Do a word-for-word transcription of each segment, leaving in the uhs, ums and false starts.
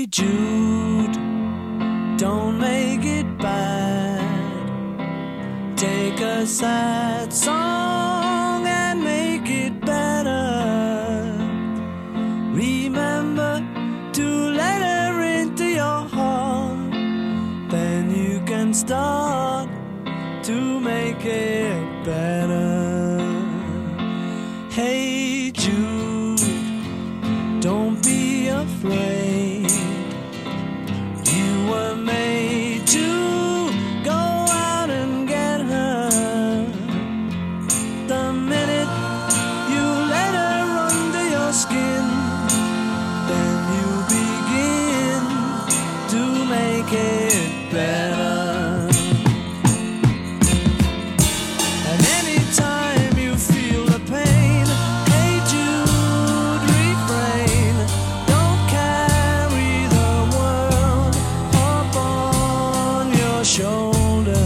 Jude, don't make it bad. Take a sad song and make it better. Remember to let her into your heart. Then you can start to make it better. Hey Jude, don't be afraid. You were made to go out and get her. The minute you let her under your skin, then you begin to make it better. And anytime you feel the pain, hey Jude, refrain. Don't carry the world up on your shoulder.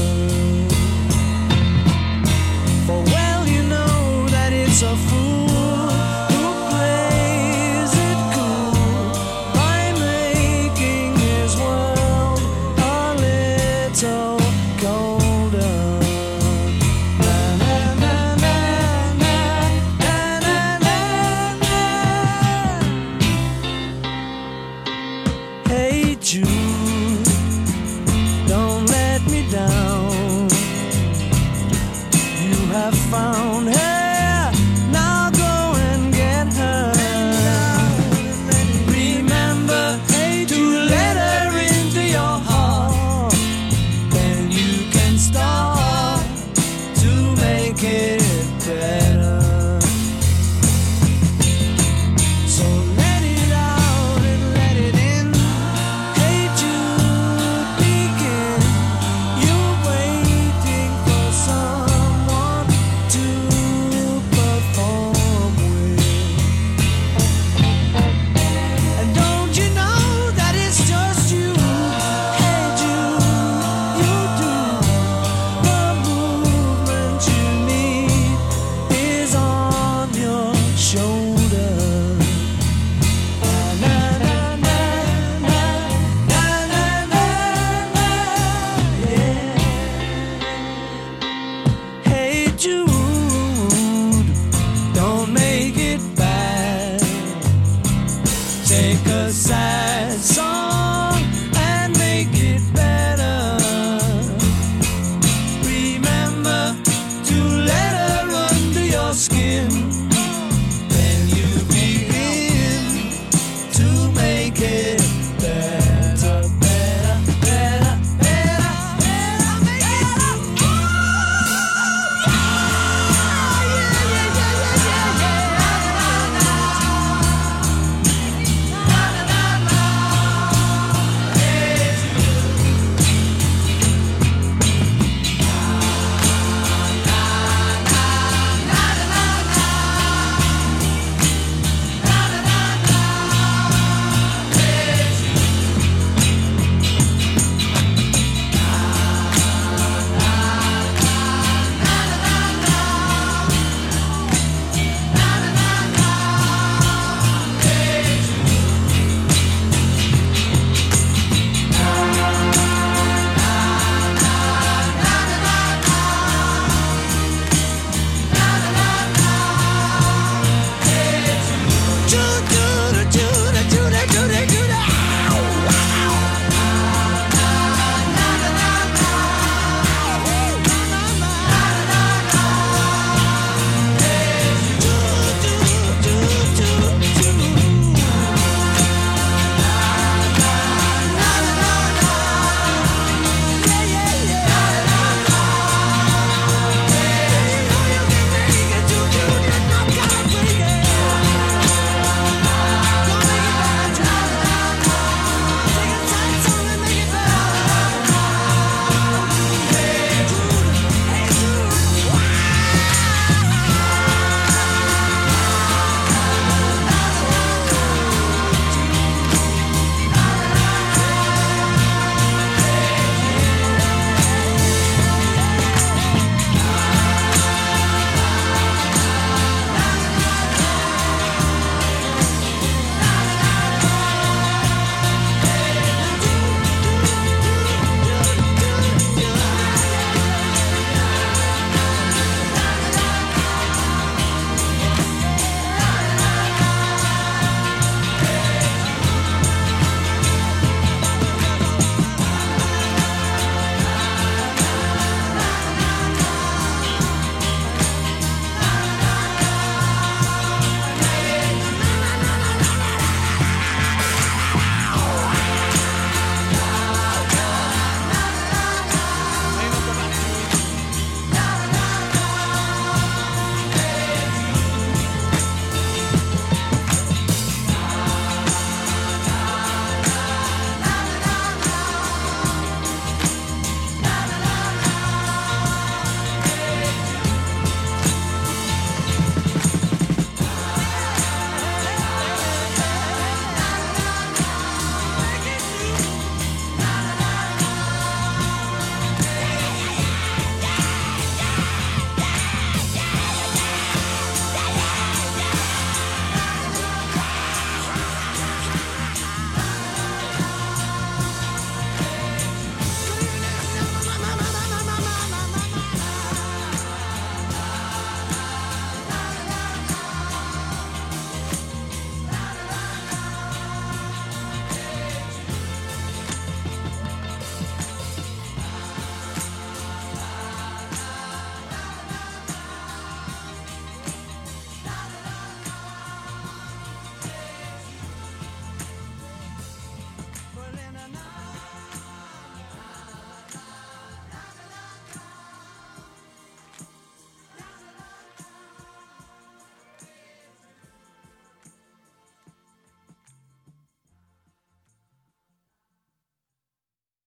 For well you know that it's a fool who plays it cool by making his world a little colder. Na, na, na, na, na, na, na, na. Hey Jude, don't let me down. You have found her, now go and get her. Remember to let her into your heart. Then you can start to make it better. So let it out and let it in. Hey Jude, begin. You're waiting for someone to perform with. And don't you know that it's just you? Hey Jude, you do. The movement you need is on your shoulder. Na, na, na, na, na, na, na, na, yeah. Hey Jude, don't make it bad. Take a sad song